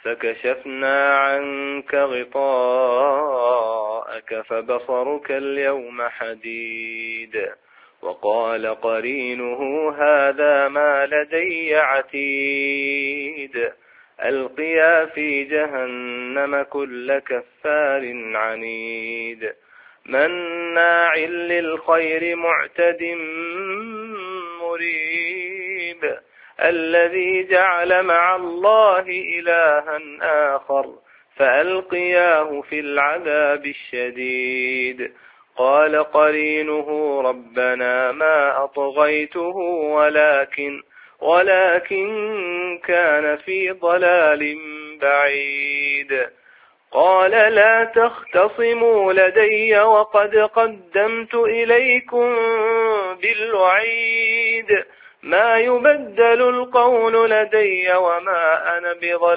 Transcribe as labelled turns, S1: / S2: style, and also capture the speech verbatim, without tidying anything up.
S1: فكشفنا عنك غطاءك فبصرك اليوم حديد. وقال قرينه هذا ما لدي عتيد. ألقيا في جهنم كل كفار عنيد مناع للخير معتد مريب الذي جعل مع الله إلها آخر فألقياه في العذاب الشديد. قال قرينه ربنا ما أطغيته ولكن ولكن كان في ضلال بعيد. قال لا تختصموا لدي وقد قدمت إليكم بالوعيد. ما يبدل القول لدي وما أنا بظلم